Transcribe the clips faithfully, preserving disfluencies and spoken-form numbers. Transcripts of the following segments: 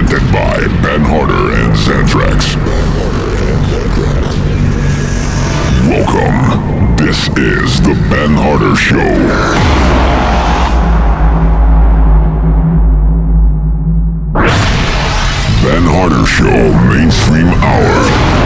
presented by Ben Harder and Xantrax. Welcome. This is the Ben Harder Show. Ben Harder Show Mainstream Hour.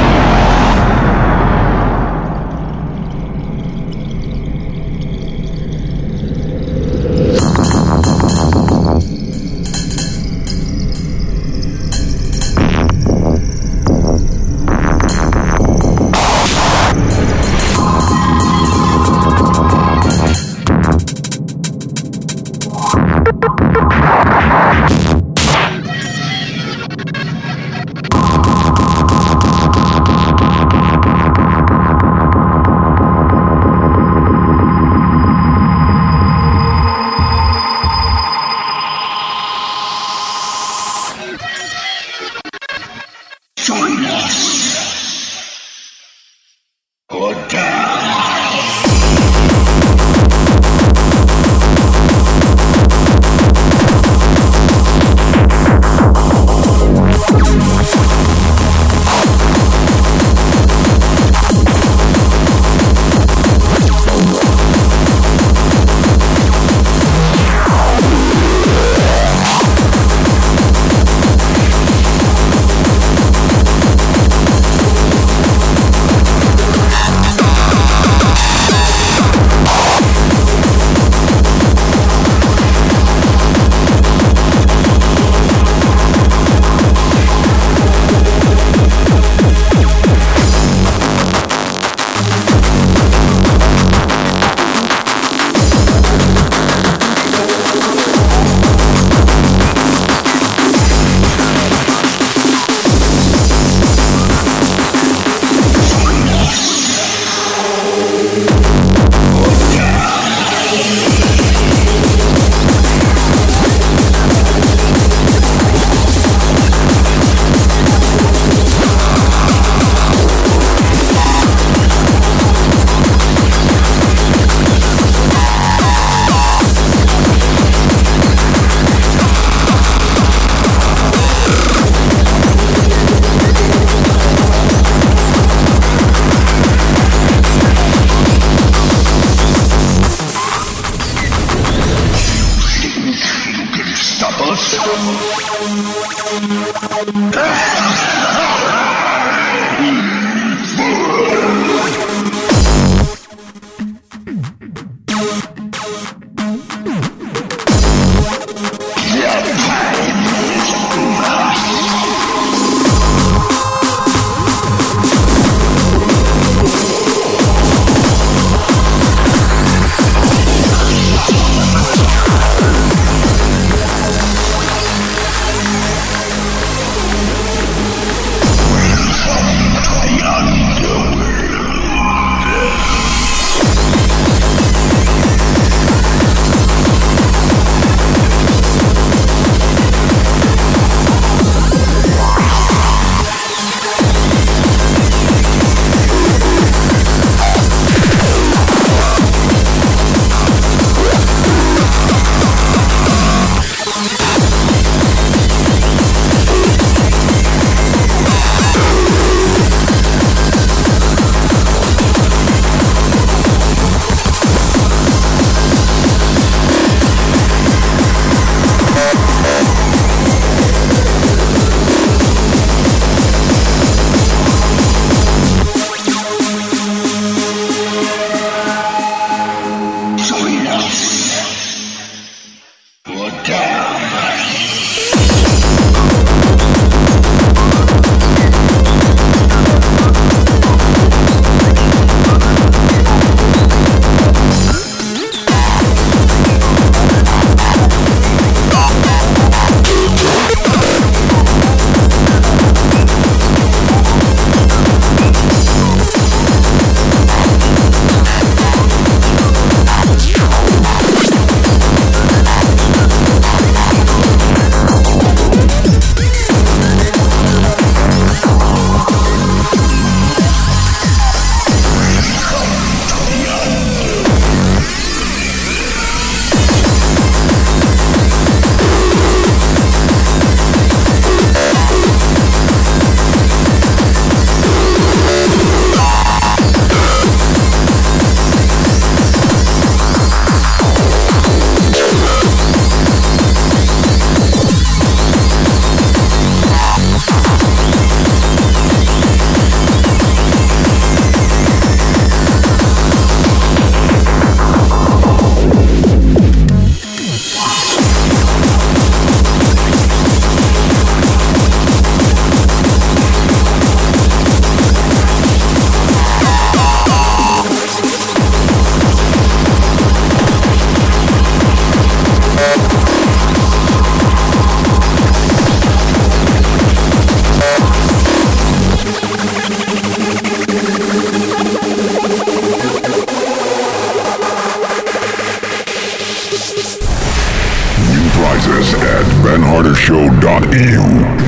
ben harder show dot e u.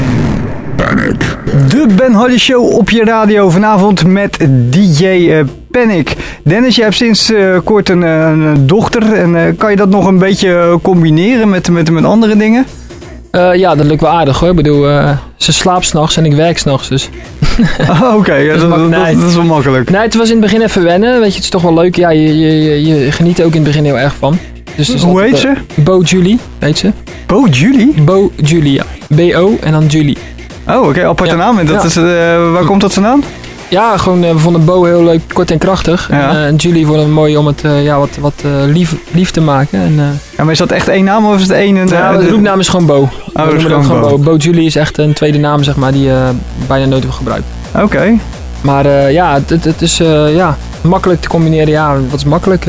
Panic. De Ben Hardy Show op je radio vanavond met D J uh, Panic. Dennis, je hebt sinds uh, kort een, een dochter. En uh, kan je dat nog een beetje combineren met, met, met andere dingen? Uh, ja, dat lukt wel aardig hoor. Ik bedoel, uh, ze slaapt 's nachts en ik werk 's nachts. Dus. Oh, Oké, okay. ja, dat, dat, dat, dat is wel makkelijk. Nee, het was in het begin even wennen. Weet je, het is toch wel leuk. Ja, je, je, je geniet er ook in het begin heel erg van. Dus, dus Hoe heet het, ze? Uh, Bo Julie, heet ze. Bo Julie? Bo Julie, ja. B O en dan Julie. Oh, oké, okay, aparte ja. naam. Dat ja. is, uh, waar komt dat vandaan? Ja, gewoon, uh, we vonden Bo heel leuk, kort en krachtig. Ja. En, uh, en Julie vonden het mooi om het uh, ja, wat, wat uh, lief, lief te maken. En, uh, ja, maar is dat echt één naam of is het één? En, ja, uh, de roepnaam is gewoon Bo. Oh, dat is gewoon gewoon Bo. Bo. Bo Julie is echt een tweede naam, zeg maar, die je uh, bijna nooit wordt gebruikt. Oké. Okay. Maar uh, ja, het, het, het is uh, ja, makkelijk te combineren. Ja, wat is makkelijk? Uh,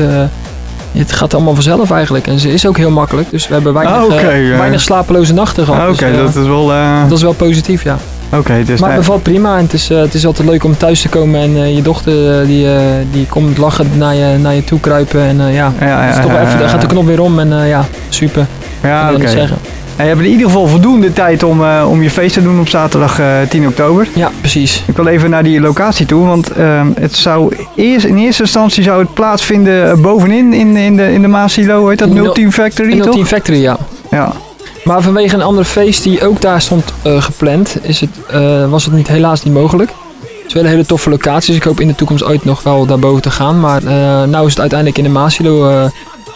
het gaat allemaal vanzelf eigenlijk. En ze is ook heel makkelijk. Dus we hebben weinig, ah, okay, uh, weinig slapeloze nachten gehad. Oké, okay, dus, uh, dat is wel... Uh... Dat is wel positief, ja. Okay, dus maar het bevalt prima en het is, uh, het is altijd leuk om thuis te komen en uh, je dochter uh, die, uh, die komt lachen naar je, naar je toe kruipen en uh, ja, ja, ja, ja, toch even, ja, gaat de knop weer om en uh, ja, super. Ja, oké. Okay. En je hebt in ieder geval voldoende tijd om, uh, om je feest te doen op zaterdag uh, tien oktober. Ja, precies. Ik wil even naar die locatie toe, want uh, het zou eerst, in eerste instantie zou het plaatsvinden bovenin in, in de, in de Maasilo, hoe heet dat? nul tien Factory, in toch? nul tien Factory, ja. Ja. Maar vanwege een ander feest die ook daar stond uh, gepland, is het, uh, was het niet, helaas niet mogelijk. Het is wel een hele toffe locatie, dus ik hoop in de toekomst ooit nog wel daarboven te gaan. Maar uh, nou is het uiteindelijk in de Maasilo. Uh,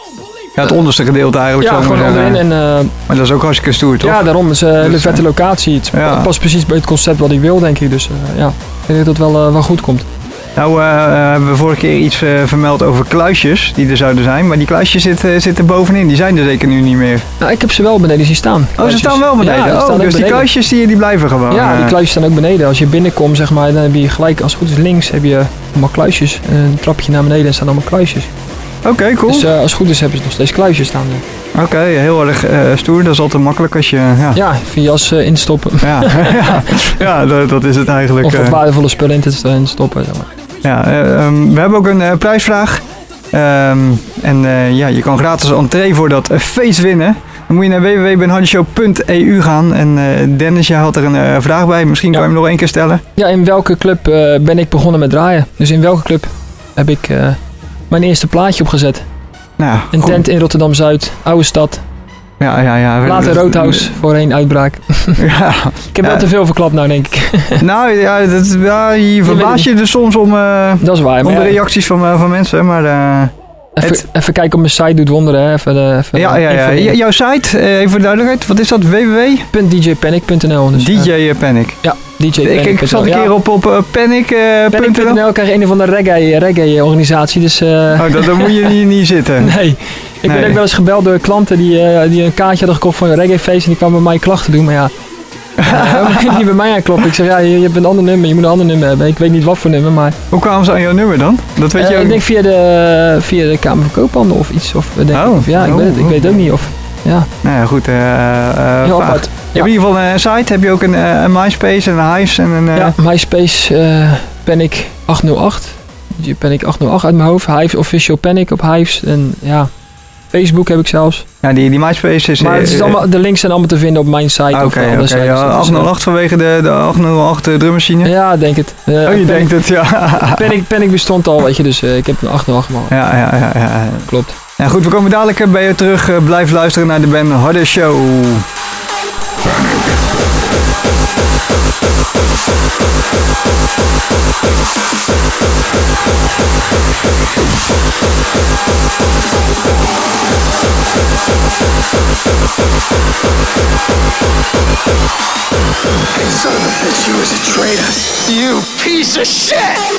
ja, het onderste gedeelte eigenlijk. Ja, gewoon onderin. En, uh, maar dat is ook hartstikke stoer, toch? Ja, daarom. Het is een hele dus, vette locatie. Het ja. past precies bij het concept wat ik wil, denk ik. Dus uh, ja, ik denk dat het wel, uh, wel goed komt. Nou, uh, hebben we vorige keer iets uh, vermeld over kluisjes die er zouden zijn. Maar die kluisjes zitten, zitten bovenin. Die zijn er zeker nu niet meer. Nou, ik heb ze wel beneden zien staan. Oh, ze staan wel beneden? Ja, oh, dus beneden. Die kluisjes die, die blijven gewoon? Ja, die kluisjes staan ook beneden. Als je binnenkomt, zeg maar, dan heb je gelijk, als het goed is links, heb je allemaal kluisjes. Een trapje naar beneden en staan allemaal kluisjes. Oké, okay, cool. Dus uh, als het goed is hebben ze nog steeds kluisjes staan. Oké, okay, heel erg uh, stoer. Dat is altijd makkelijk als je... Ja, ja even je jas uh, instoppen. Ja, ja, ja dat, dat is het eigenlijk. Of wat uh, waardevolle spullen in te stoppen, zeg maar. Ja, uh, um, we hebben ook een uh, prijsvraag. Um, en uh, ja, je kan gratis entree voor dat uh, feest winnen. Dan moet je naar w w w punt ben hardy show punt e u gaan. En uh, Dennis, jij had er een uh, vraag bij. Misschien ja. kan je hem nog één keer stellen. Ja, in welke club uh, ben ik begonnen met draaien? Dus in welke club heb ik uh, mijn eerste plaatje opgezet? Nou, een goed. Tent in Rotterdam-Zuid, oude stad. Ja, ja, ja. Later Roodhouse, voorheen uitbraak. Ja. Ik heb ja. wel te veel verklapt nou, denk ik. Nou, ja, dat, ja je verbaas je er soms om, uh, dat is waar, om ja. de reacties van, uh, van mensen, maar... Uh, even, het... even kijken op mijn site, doet wonderen. Hè. Even, uh, even, ja, ja, ja. J- jouw site, uh, even voor de duidelijkheid, wat is dat? w w w punt d j panic punt n l dus, D J Panic. Ja, D J Panic. Ik, ik zat een keer ja. op, op uh, Panic punt n l. Uh, Panic punt n l krijg je een of andere reggae, reggae organisatie, dus... Uh... Oh, dat, dat moet je niet, niet zitten. Nee. Ik nee. ben ook wel eens gebeld door klanten die, uh, die een kaartje hadden gekocht voor een reggaefeest en die kwamen bij mij klachten doen, maar ja... Waarom uh, niet bij mij aankloppen? Ik zeg, ja, je, je hebt een ander nummer, je moet een ander nummer hebben. Ik weet niet wat voor nummer, maar... Hoe kwamen ze aan jouw nummer dan? Dat weet uh, je ook... Ik denk via de, via de Kamer van Koophandel of iets. Of, denk oh. ik, of, ja, ik, oh, weet het, ik weet het ook niet. Of, ja. Nou ja, goed. Uh, uh, Heel apart. Je hebt in ieder geval een site, heb je ook een, uh, een MySpace en een Hives en een... Uh... Ja, MySpace uh, Panic achthonderd acht. Panic achthonderd acht uit mijn hoofd. Hives Official Panic op Hives. En ja... Facebook heb ik zelfs. Ja, die, die MySpace is... Maar het is allemaal, de links zijn allemaal te vinden op mijn site. Oké, okay, oké. Okay, ja, achthonderdacht vanwege de, de achthonderdacht drummachine? Ja, denk het. Uh, oh, je Panic, denkt het, ja. Panic, Panic bestond al, weet je, dus uh, ik heb een achthonderdacht gemaakt. Ja, ja, ja, ja. Klopt. Ja, goed, we komen dadelijk bij je terug. Uh, blijf luisteren naar de Ben Hardy Show. Hey, son of a bitch, you was a traitor. You piece of shit!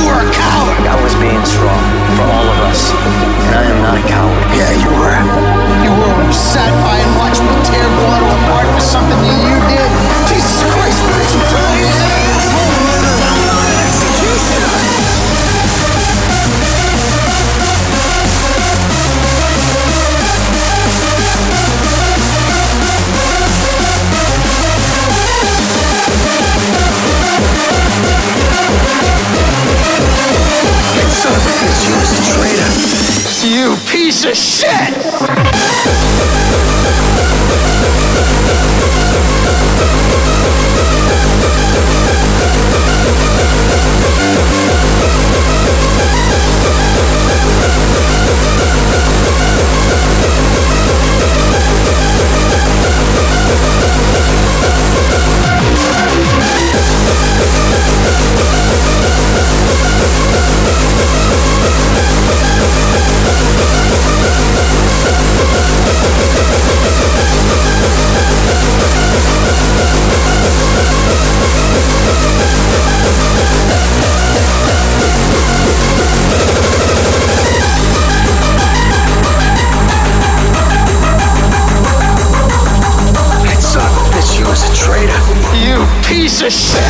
were a coward. I was being strong for all of us, and I am not a coward. Yeah, you were. You were when you sat by and watched me tear Guado apart for something that you did. Jesus Christ, what did you do? He's an asshole. I'm not an executioner. Son of a bitch, you was a traitor. You piece of shit! Piece of shit!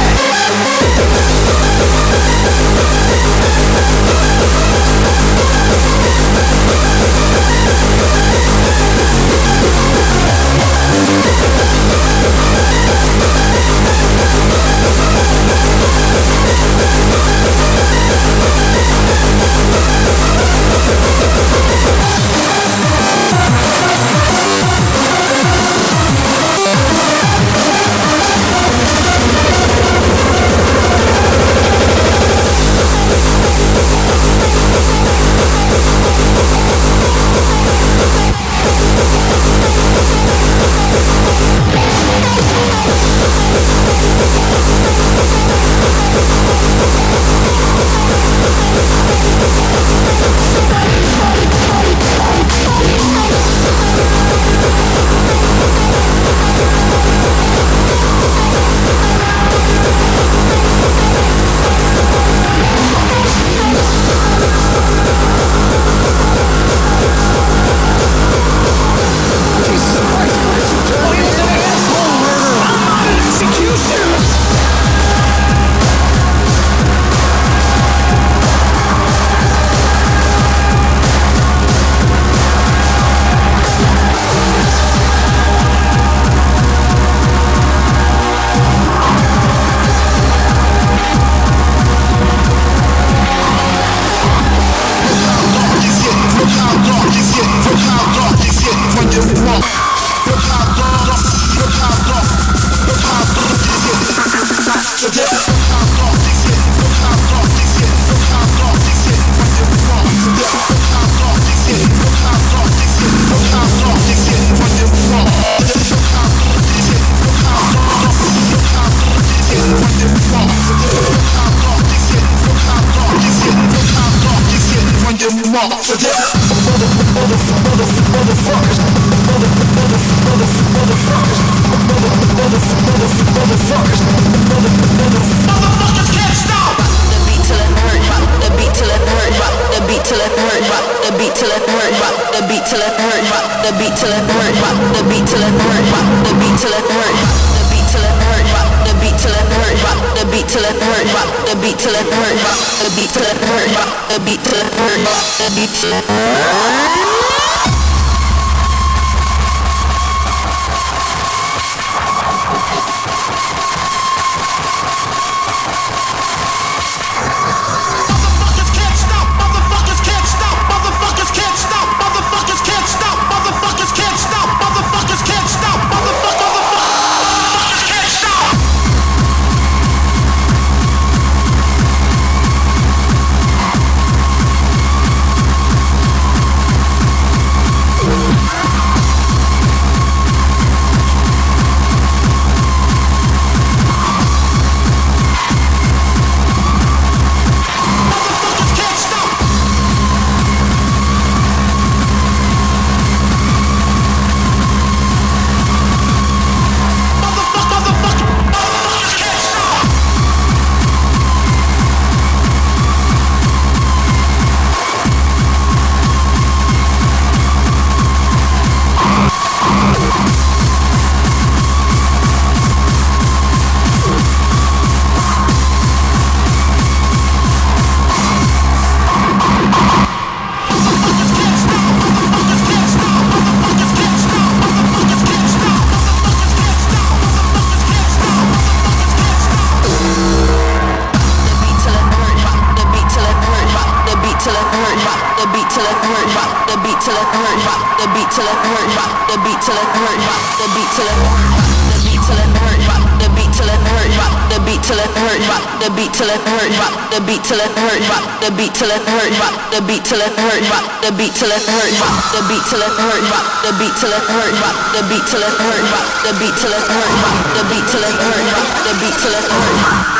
till it hurt, rock the beat till it hurt, rock the beat till it hurt, rock the beat till it hurt, rock the beat till it hurt, the beat till it hurt, rock the beat till it hurt, rock the beat till it hurt, rock the beat till it hurt, rock the beat till it hurt, rock the beat till it hurt, rock the beat till it hurt, rock the beat till it hurt, rock the beat till it hurt, rock the beat till it hurt, rock the beat till it hurt, rock the beat till it hurt, rock the beat till it hurt.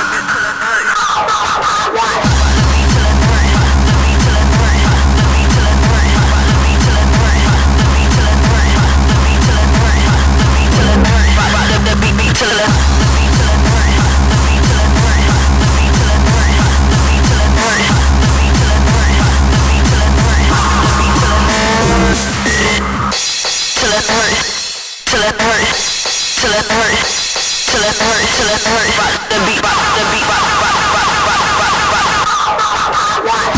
Till it hurt, till it hurt, till it hurt, till it hurt, rock the beat, rock the beat, rock, rock, rock, rock, rock, rock, rock.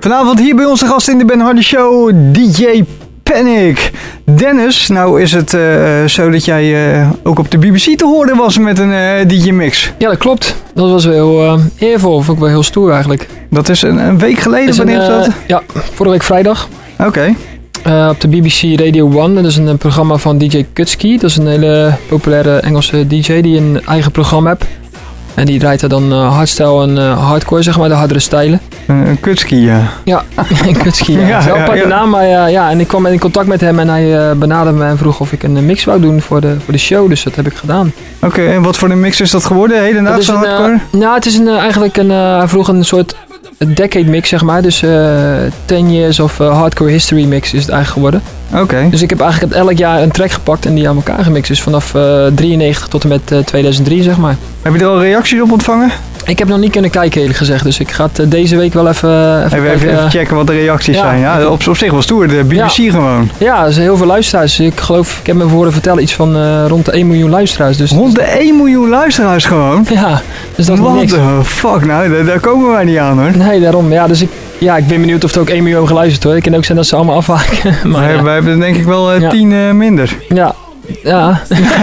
Vanavond hier bij ons de gast in de Ben Hardy Show, D J Panic. Dennis, nou is het uh, zo dat jij uh, ook op de B B C te horen was met een uh, D J-mix. Ja, dat klopt. Dat was wel uh, eervol, vond ik wel heel stoer eigenlijk. Dat is een, een week geleden, Is wanneer een, is uh, dat? Ja, vorige week vrijdag. Oké. Okay. Uh, op de B B C Radio One. Dat is een, een programma van D J Kutski. Dat is een hele populaire Engelse D J die een eigen programma heeft. En die draait er dan uh, hardstyle en uh, hardcore, zeg maar, de hardere stijlen. Een uh, Kutski, ja. Ja, een Kutski, ja. Ja, Dat is wel een ja, aparte ja. naam, maar uh, ja, en ik kwam in contact met hem en hij uh, benaderde me en vroeg of ik een uh, mix wou doen voor de, voor de show. Dus dat heb ik gedaan. Oké, okay, en wat voor een mix is dat geworden? Hedendaagse Dat is een, hardcore? Uh, nou, het is een, uh, eigenlijk een, uh, hij vroeg een soort decade mix, zeg maar. Dus uh, ten years of uh, hardcore history mix is het eigenlijk geworden. Oké. Okay. Dus ik heb eigenlijk elk jaar een track gepakt en die aan elkaar gemixt. Dus vanaf uh, drieënnegentig tot en met uh, tweeduizend drie, zeg maar. Heb je er al reacties op ontvangen? Ik heb nog niet kunnen kijken, eerlijk gezegd. Dus ik ga het uh, deze week wel even, uh, even, even, kijken, even, even uh, checken wat de reacties ja, zijn. Ja, op, op zich wel stoer, de B B C ja. gewoon. Ja, er zijn heel veel luisteraars. Ik geloof, ik heb me horen vertellen, iets van uh, rond de één miljoen luisteraars. Dus, rond de één miljoen luisteraars gewoon? Ja, dus dat is What niks. the fuck, nou, daar, daar komen wij niet aan hoor. Nee, daarom. Ja, dus ik, ja, ik ben benieuwd of er ook één miljoen geluisterd hoor. Het kan ook zijn dat ze allemaal afhaken. Maar wij, ja. wij hebben denk ik wel uh, Ja. tien uh, minder. Ja. Ja.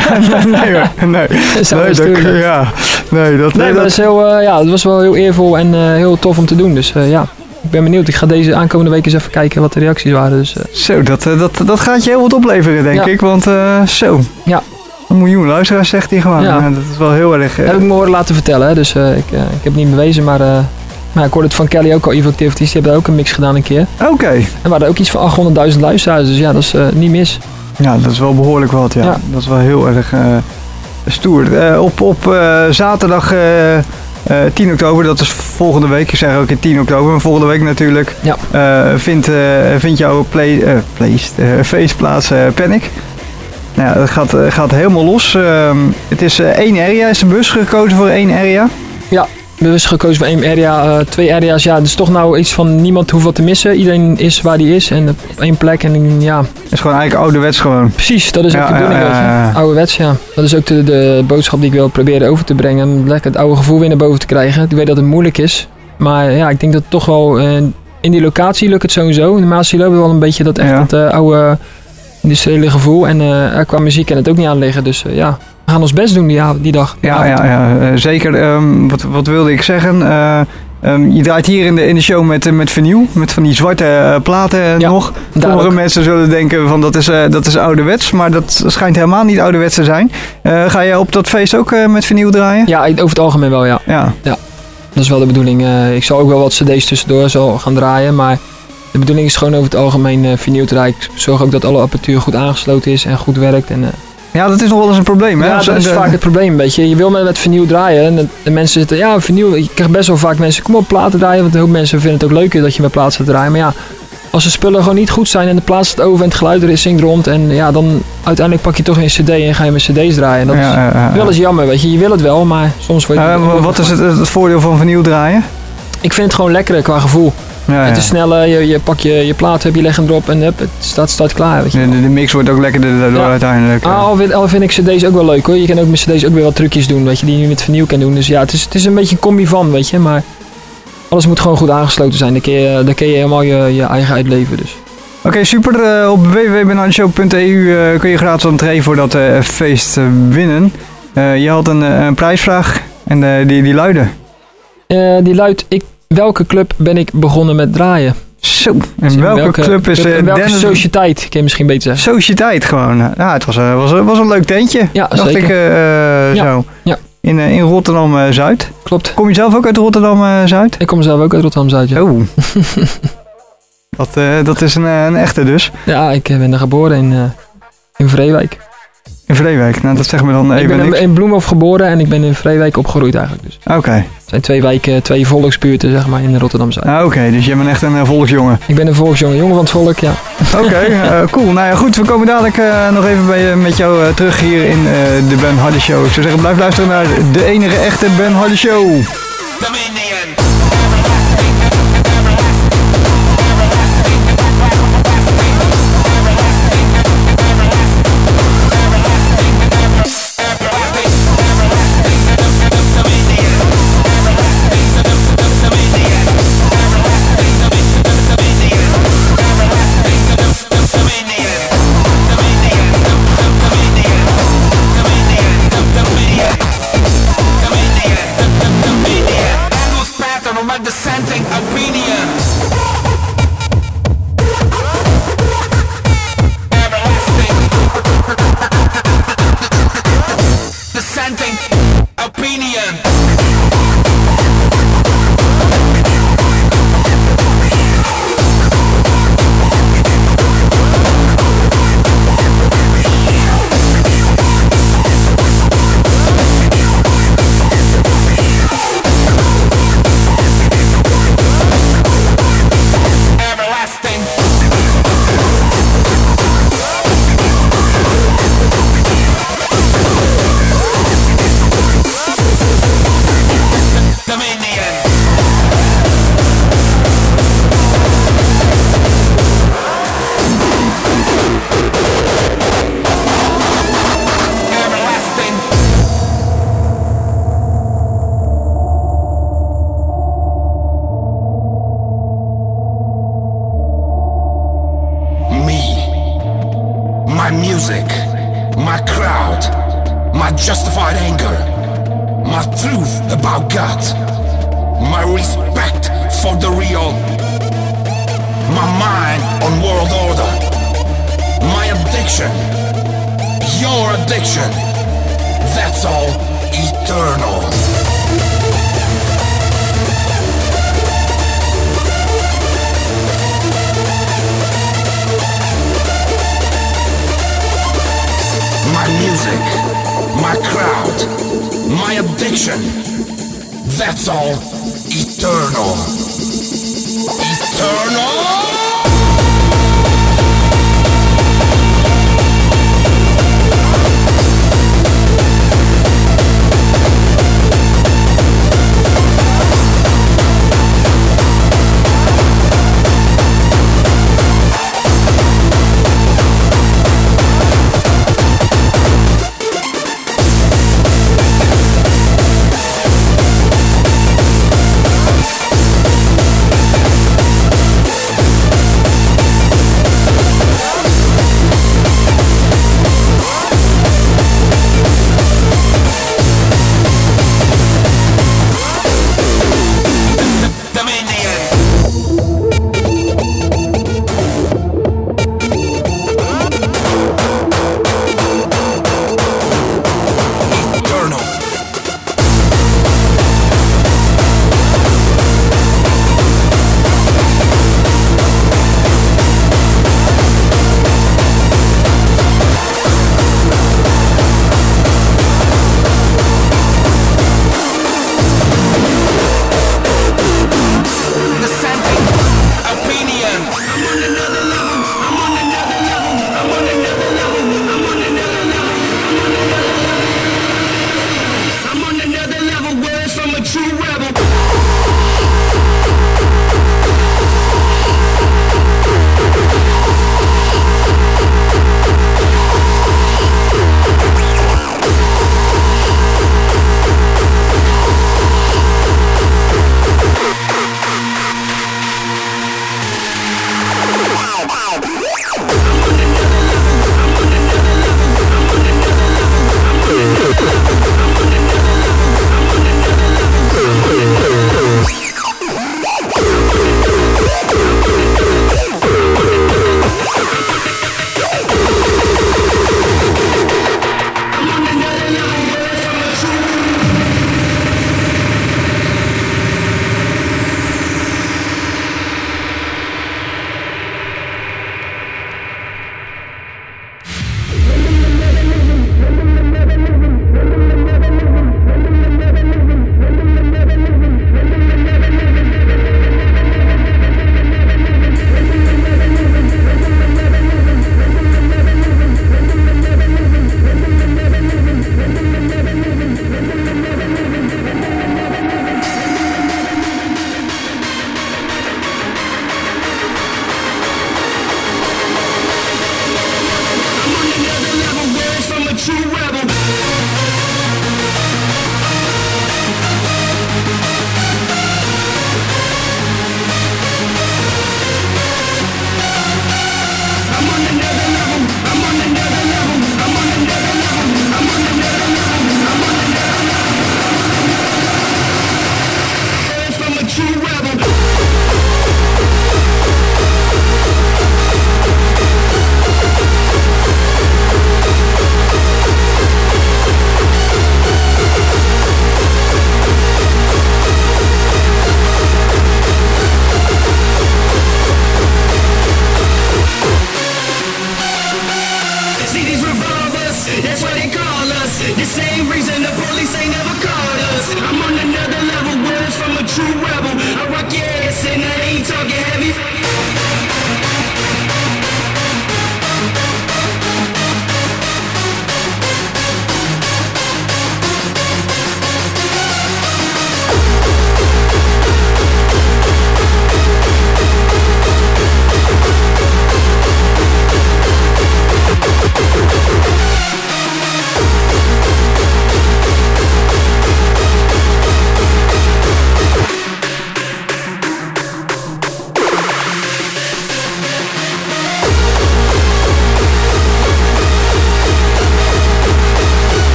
nee, hoor. nee. Dat zou nee, best dat, doen, ja. nee, dat, Nee, nee, maar dat dat, is heel, uh, ja, het was wel heel eervol en uh, heel tof om te doen. Dus uh, ja, ik ben benieuwd. Ik ga deze aankomende week eens even kijken wat de reacties waren. Dus, uh, zo, dat, uh, dat, dat gaat je heel wat opleveren, denk Ja. ik. Want uh, zo, ja, een miljoen luisteraars zegt hij gewoon. Ja. Ja, dat is wel heel erg... Uh, heb ik me horen laten vertellen. Hè. Dus uh, ik, uh, ik heb het niet bewezen, maar, uh, maar ik hoorde het van Kelly ook al. Evil Activities, die hebben daar ook een mix gedaan een keer. Oké. Okay. En we hadden ook iets van achthonderdduizend luisteraars. Dus ja, dat is uh, niet mis. Ja, dat is wel behoorlijk wat, ja. Ja. Dat is wel heel erg uh, stoer. Uh, op op uh, zaterdag uh, uh, tien oktober, dat is volgende week. Ik zeg ook in tien oktober, maar volgende week natuurlijk. Ja. Uh, vindt, uh, vindt jouw play, uh, place, uh, feest plaats uh, Panic. Nou, ja, dat gaat, uh, gaat helemaal los. Uh, het is uh, één area, is de bus gekozen voor één area? Ja. Bewust gekozen voor één area, uh, twee area's. Ja, dus toch nou iets van niemand hoeft wat te missen. Iedereen is waar die is en op één plek. En ja, Het is gewoon eigenlijk ouderwets gewoon. precies, dat is ook Ja, de bedoeling. ja, weet je. ja, ja. Ouderwets, ja. Dat is ook de, de boodschap die ik wil proberen over te brengen. Om lekker het oude gevoel weer naar boven te krijgen. Ik weet dat het moeilijk is. Maar ja, ik denk dat toch wel uh, in die locatie lukt het sowieso. In de Maasilo hebben we wel een beetje dat echt Ja. dat uh, oude industriële gevoel. En uh, er qua muziek kan het ook niet aan liggen. Dus uh, ja, we gaan ons best doen die, die dag. Die Ja, avond. ja, ja uh, zeker. Um, wat, wat wilde ik zeggen? Uh, um, je draait hier in de, in de show met, uh, met vinyl, met van die zwarte uh, platen uh, Ja, nog. daar Sommige ook. mensen zullen denken van dat is, uh, dat is ouderwets, maar dat schijnt helemaal niet ouderwets te zijn. Uh, ga jij op dat feest ook uh, met vinyl draaien? Ja, over het algemeen wel, ja. Ja. Dat is wel de bedoeling. Uh, ik zal ook wel wat cd's tussendoor zal gaan draaien, maar de bedoeling is gewoon over het algemeen uh, vinyl te draaien. Ik zorg ook dat alle apparatuur goed aangesloten is en goed werkt. En, uh, Ja, dat is nog wel eens een probleem, hè? ja, Als- dat is de- vaak het probleem een beetje. Je wil met, met vinyl draaien en de, de mensen zitten, ja, vinyl. Je krijgt best wel vaak mensen, kom op, platen draaien. Want een hoop mensen vinden het ook leuker dat je met platen gaat draaien. Maar ja, als de spullen gewoon niet goed zijn en de plaat staat over en het geluid er is zingt rond. En ja, dan uiteindelijk pak je toch een cd en ga je met cd's draaien. En dat Ja, is ja, ja, ja. wel eens jammer, weet je. Je wil het wel, maar soms word je... Uh, wat is het, het voordeel van vinyl draaien? Ik vind het gewoon lekkerder qua gevoel. Ja, ja. Het is sneller, je, je pak je, je plaat, heb je leg hem erop en hup, het staat, staat klaar. Weet je. De, de, de mix wordt ook lekkerder daardoor Ja. uiteindelijk. Ah, al, vind, al vind ik cd's ook wel leuk hoor. Je kan ook met cd's ook weer wat trucjes doen, weet je, die je nu met vinyl kan doen. Dus ja, het is, het is een beetje een combi van, weet je. Maar alles moet gewoon goed aangesloten zijn. Dan kun je, dan kun je helemaal je, je eigen uitleven. Dus. Oké, okay, super. Uh, op w w w punt ben hardy show punt e u uh, kun je gratis entree voor dat uh, feest uh, winnen. Uh, je had een, uh, een prijsvraag en uh, die, die luidde. Uh, die luidt, ik, welke club ben ik begonnen met draaien? Zo, en Dus in welke, club is... Uh, in welke Dennis... sociëteit, kun je misschien beter zeggen. Sociëteit gewoon. Ja, het was, uh, was, was een leuk tentje. Ja, dacht zeker. ik uh, Ja, zo. ja. In, uh, in Rotterdam-Zuid. Klopt. Kom je zelf ook uit Rotterdam-Zuid? Ik kom zelf ook uit Rotterdam-Zuid, ja. Oh. dat, uh, dat is een, uh, een echte dus. Ja, ik ben er geboren in, uh, in Vreewijk. In Vreewijk. Nou, dat zeggen we dan Ik even ben niks. in Bloemhof geboren en ik ben in Vreewijk opgegroeid eigenlijk. Dus. Oké. Okay. Het zijn twee wijken, twee volksbuurten zeg maar in Rotterdam-Zuid. Ah, Oké, okay. Dus jij bent echt een uh, volksjongen. Ik ben een volksjongen, jongen van het volk, ja. Oké, okay, uh, cool. Nou ja, goed. We komen dadelijk uh, nog even bij, uh, met jou uh, terug hier in uh, de Ben Hardy Show. Ik zou zeggen, blijf luisteren naar de enige echte Ben Hardy Show. dissenting opinion. Everlasting. Dissenting opinion. My music, my crowd, my justified anger, my truth about God, my respect for the real, my mind on world order, my addiction, your addiction, that's all eternal. My music, my crowd, my addiction, that's all eternal. Eternal!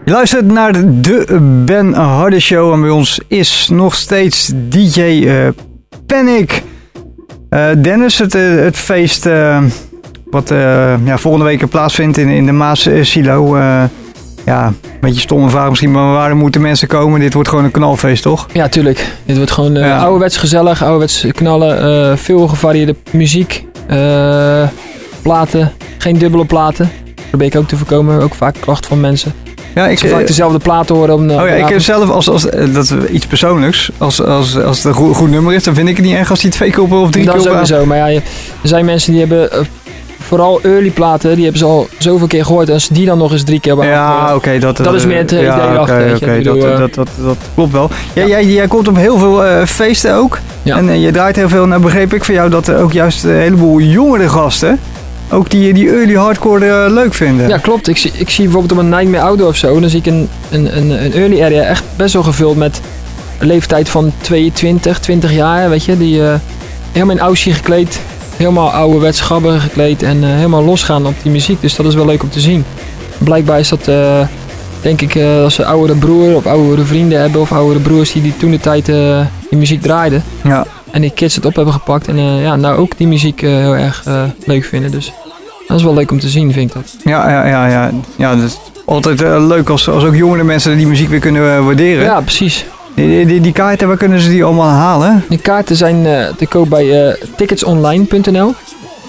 Je luistert naar de Ben Hardy Show en bij ons is nog steeds D J uh, Panic. Uh, Dennis, het, uh, het feest uh, wat uh, ja, volgende week plaatsvindt in, in de Maas-silo. Uh, ja, een beetje stomme vraag misschien, maar waar moeten mensen komen? Dit wordt gewoon een knalfeest, toch? Ja, tuurlijk. Dit wordt gewoon uh, Ja. ouderwets gezellig, ouderwets knallen. Uh, veel gevarieerde muziek. Uh, platen. Geen dubbele platen. Probeer ik ook te voorkomen. Ook vaak klachten van mensen. Ja, ik Ze vaak dezelfde platen horen. Om, Oh ja, ik heb zelf als, als uh, dat is iets persoonlijks. Als, als, als het een goed, goed nummer is, dan vind ik het niet erg als die twee koppen of drie Dat koppen aan- sowieso. Maar ja, je- er zijn mensen die hebben... Uh, vooral early platen, die hebben ze al zoveel keer gehoord. En als ze die dan nog eens drie keer hebben Ja, aangehoord, oké. dat, Dat is meer het idee ja, erachter, oké, weet je. oké, Ik dat, bedoel, uh, dat, dat, dat klopt wel. Ja, Ja. Jij, jij komt op heel veel uh, feesten ook. Ja. En uh, je draait heel veel. Nou begreep ik van jou dat er ook juist een heleboel jongere gasten ook die, die early hardcore uh, leuk vinden. Ja, klopt. Ik zie, ik zie bijvoorbeeld op een Nightmare Outdoor of zo, dan zie ik een, een, een, een early area echt best wel gevuld met een leeftijd van tweeëntwintig, twintig jaar, weet je. Die uh, helemaal in Aussie gekleed, helemaal ouderwets gabber gekleed en uh, helemaal losgaan op die muziek. Dus dat is wel leuk om te zien. Blijkbaar is dat, uh, denk ik, uh, als ze oudere broer of oudere vrienden hebben of oudere broers die, die toen de tijd uh, die muziek draaiden. Ja. En die kids het op hebben gepakt en uh, ja, nou ook die muziek uh, heel erg uh, leuk vinden. Dus dat is wel leuk om te zien, vind ik dat. Ja, ja, ja, ja. ja dat is altijd uh, leuk als, als ook jongere mensen die muziek weer kunnen uh, waarderen. Ja, precies. Die, die, die, die kaarten, waar kunnen ze die allemaal halen? De kaarten zijn uh, te koop bij uh, ticketsonline punt n l.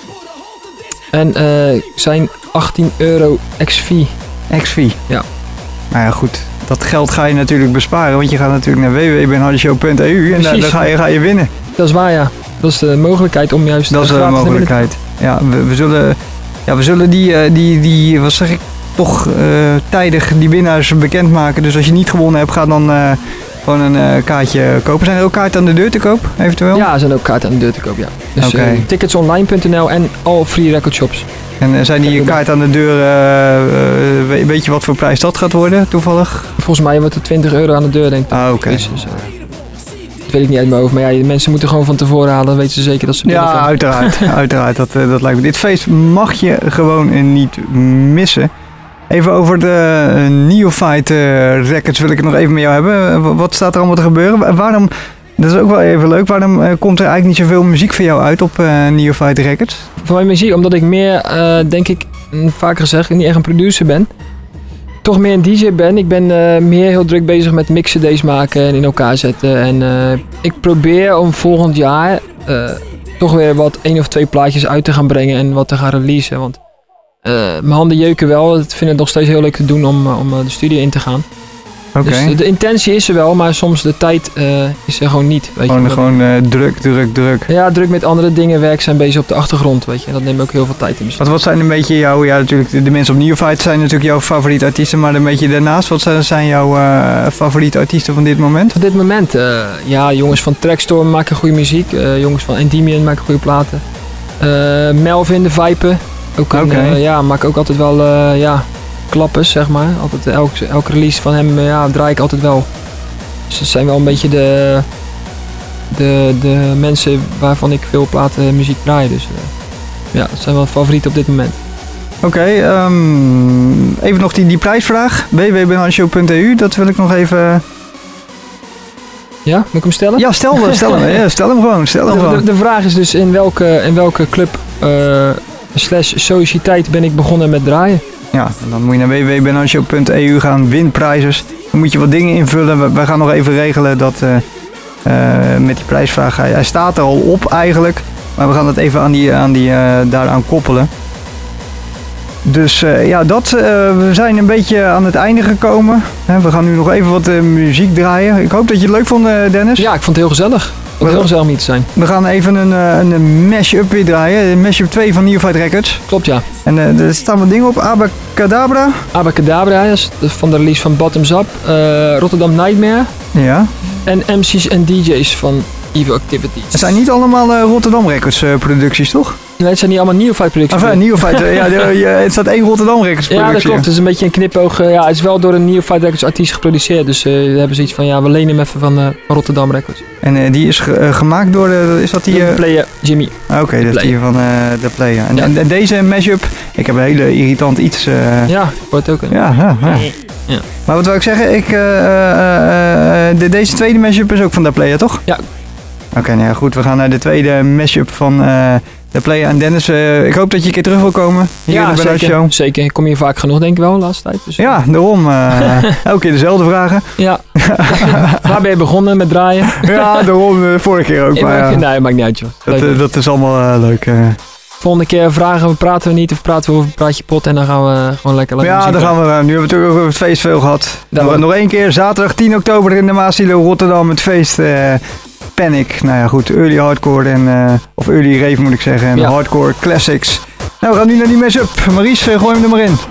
En uh, zijn achttien euro ex-fee. X-V. Ja. Nou ja, goed. Dat geld ga je natuurlijk besparen, want je gaat natuurlijk naar w w w punt ben hardy show punt e u en daar, Precies. daar ga, je, ga je winnen. Dat is waar, ja. Dat is de mogelijkheid om juist Dat is uh, de gratis naar binnen te- mogelijkheid. Ja, we, we zullen, ja, we zullen die, eh, die, die, wat zeg ik, toch eh, tijdig die winnaars bekendmaken. Dus als je niet gewonnen hebt, ga dan eh, gewoon een eh, kaartje kopen. Zijn er ook kaarten aan de deur te koop, eventueel? Ja, er zijn ook kaarten aan de deur te koop, ja. Dus Oké. uh, ticketsonline punt n l en all free record shops. En eh, zijn die Kijk, kaarten aan de deur, eh, eh, we- weet je wat voor prijs dat gaat worden, toevallig? Volgens mij wordt er twintig euro aan de deur, denk ik. Ah, oké. Dus, dus, uh, dat weet ik niet uit mijn hoofd. Maar ja, de mensen moeten gewoon van tevoren halen. Dan weten ze zeker dat ze Ja, binnen kunnen. uiteraard. uiteraard dat, eh, dat lijkt me. Dit feest mag je gewoon eh, niet missen. Even over de uh, Neophyte eh, records wil ik het nog even met jou hebben. Eh, wa- wat staat er allemaal te gebeuren? Wa- Waarom, dat is ook wel even leuk, waarom eh, komt er eigenlijk niet zoveel muziek van jou uit op eh Neophyte records? Voor mijn muziek, omdat ik meer, uh, denk ik, mm, vaker gezegd, niet echt een producer ben. Toch meer een D J ben. Ik ben uh, meer heel druk bezig met mix-cd's maken en in elkaar zetten. En uh, ik probeer om volgend jaar uh, toch weer wat één of twee plaatjes uit te gaan brengen en wat te gaan releasen. Want uh, mijn handen jeuken wel. Ik vind het nog steeds heel leuk te doen om, uh, om uh, de studio in te gaan. Oké. Dus de, de intentie is er wel, maar soms de tijd uh, is er gewoon niet. Weet je, Gewoon, omdat- gewoon eh, druk, druk, druk. Ja, druk met andere dingen, werk zijn bezig op de achtergrond, weet je. En dat neemt ook heel veel tijd in beslag. Wat, wat zijn een beetje jouw, ja natuurlijk, de, de mensen op Neophyte zijn natuurlijk jouw favoriete artiesten, maar een beetje daarnaast, wat zijn, zijn jouw eh, favoriete artiesten van dit moment? Op dit moment, uh, ja, jongens van Trackstorm maken goede muziek. Uh, jongens van Endymion maken goede platen. Uh, Melvin, de Viper. Ook een, Oké. uh, ja, maakt ook altijd wel, uh, ja, klappers, zeg maar. Altijd, elke, elke release van hem, uh, ja, draai ik altijd wel. Dus dat zijn wel een beetje de, de, de mensen waarvan ik veel platen muziek draai. Dus uh, ja, dat zijn wel favorieten op dit moment. Oké, ehm, even nog die, die prijsvraag. w w w punt ben hardy show punt e u, dat wil ik nog even... Ja, moet ik hem stellen? Ja, stel hem, stel hem, ja, stel hem gewoon, stel hem De, de, gewoon. de vraag is dus in welke, in welke club uh, slash sociëteit ben ik begonnen met draaien? Ja, en dan moet je naar w w w punt ben hardy show punt e u gaan, win prijzes. Dan moet je wat dingen invullen. We, we gaan nog even regelen dat uh, uh, met die prijsvraag. Hij, hij staat er al op eigenlijk, maar we gaan het even aan die, aan die, uh, daaraan koppelen. Dus uh, ja, dat, uh, we zijn een beetje aan het einde gekomen. Hè, we gaan nu nog even wat uh, muziek draaien. Ik hoop dat je het leuk vond, uh, Dennis. Ja, ik vond het heel gezellig. Ik vond het heel gezellig om hier te zijn. We gaan even een, uh, een mash-up weer draaien. Een mash-up twee van Neophyte Records. Klopt, ja. En uh, er staan wat dingen op. Abacadabra. Abacadabra is van de release van Bottoms Up. Uh, Rotterdam Nightmare. Ja. En M C's en D J's van Evil Activities. Het zijn niet allemaal uh, Rotterdam Records uh, producties, toch? Nee, het zijn niet allemaal Neophyte producties. Enfin, Neophyte, ja, de, je, het staat één Rotterdam Records productie. Ja, dat klopt. Het is een beetje een knipoog. Uh, ja, het is wel door een Neophyte Records artiest geproduceerd. Dus uh, we hebben zoiets van, ja, we lenen hem even van, uh, van Rotterdam Records. En uh, die is ge, uh, gemaakt door, de, is dat die... Uh... De player Jimmy. Oké, okay, dat is die van uh, de player. En, ja. en, en deze mashup, ik heb een hele irritant iets... Uh... Ja, wordt ook een... Ja, ja, ja. ja. Maar wat wil ik zeggen, ik, uh, uh, uh, de, deze tweede mashup is ook van de player, toch? Ja. Oké, okay, nou ja, goed. We gaan naar de tweede mashup van uh, de player. En Dennis, uh, ik hoop dat je een keer terug wil komen hier ja, in de zeker, show. Zeker. Ik kom hier vaak genoeg, denk ik wel, de laatste tijd. Dus, ja, daarom. Uh, elke keer dezelfde vragen. Ja. Waar ben je begonnen met draaien? Ja, daarom. Uh, vorige keer ook. Maar, maar, nee, maakt niet uit, joh. Dat, uh, dat is allemaal uh, leuk. Uh. Volgende keer vragen we, praten we niet of praten we over praatje pot en dan gaan we gewoon lekker lekker Ja, dan gaan we. Uh, nu hebben we natuurlijk over het feest veel gehad. Nog, nog één keer, zaterdag tien oktober in de Maasilo Rotterdam, het feest uh, Panic. Nou ja, goed, early hardcore en uh, of early rave moet ik zeggen en ja. hardcore classics. Nou, we gaan nu naar die mashup. Maries, uh, gooi hem er maar in.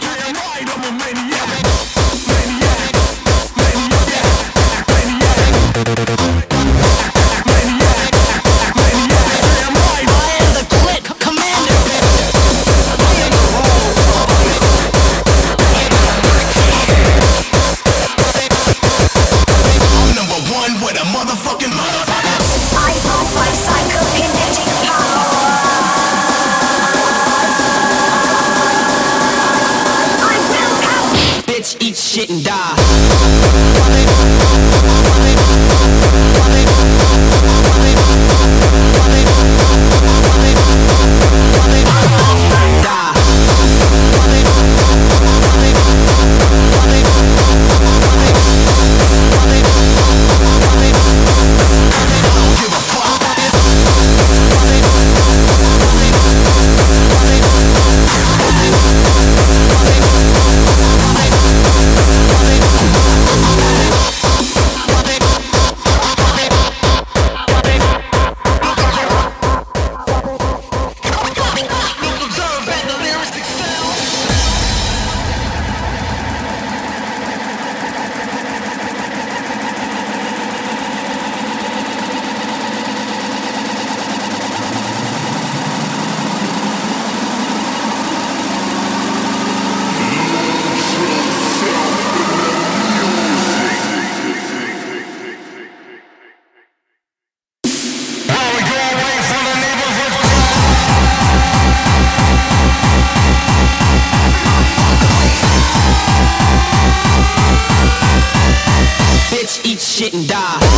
Eat shit and die. Shit and die.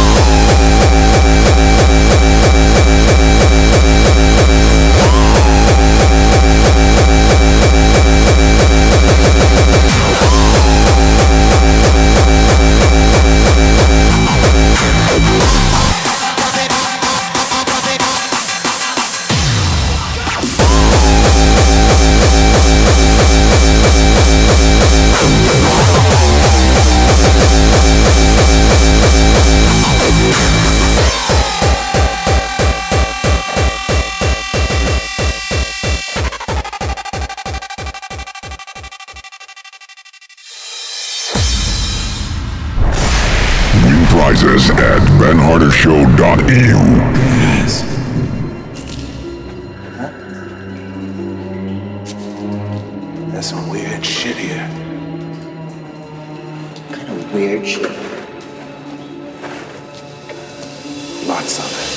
Prizes at ben harder show dot e u. Guys. There's some weird shit here. What kind of weird shit? Lots of it.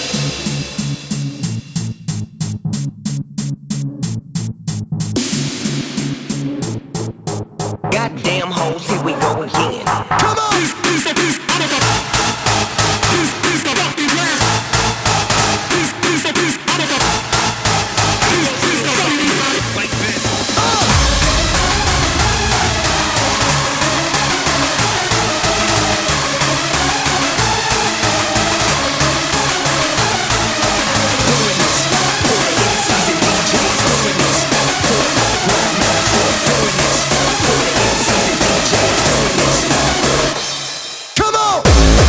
Goddamn hoes, here we go again. Come on! Peace, peace, peace, peace, peace, fucking glass. Peace, peace, peace, peace, peace, fucking glass. Like this. Come on!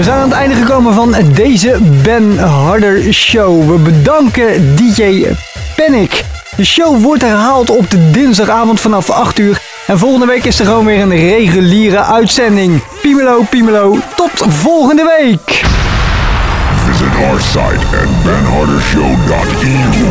We zijn aan het einde gekomen van deze Ben Harder Show. We bedanken D J Panic. De show wordt herhaald op de dinsdagavond vanaf acht uur. En volgende week is er gewoon weer een reguliere uitzending. Piemelo, piemelo, tot volgende week. Visit our site at ben harder show dot e u.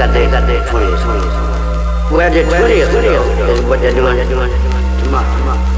Where the twentieth is what they're doing. They're doing tomorrow. tomorrow.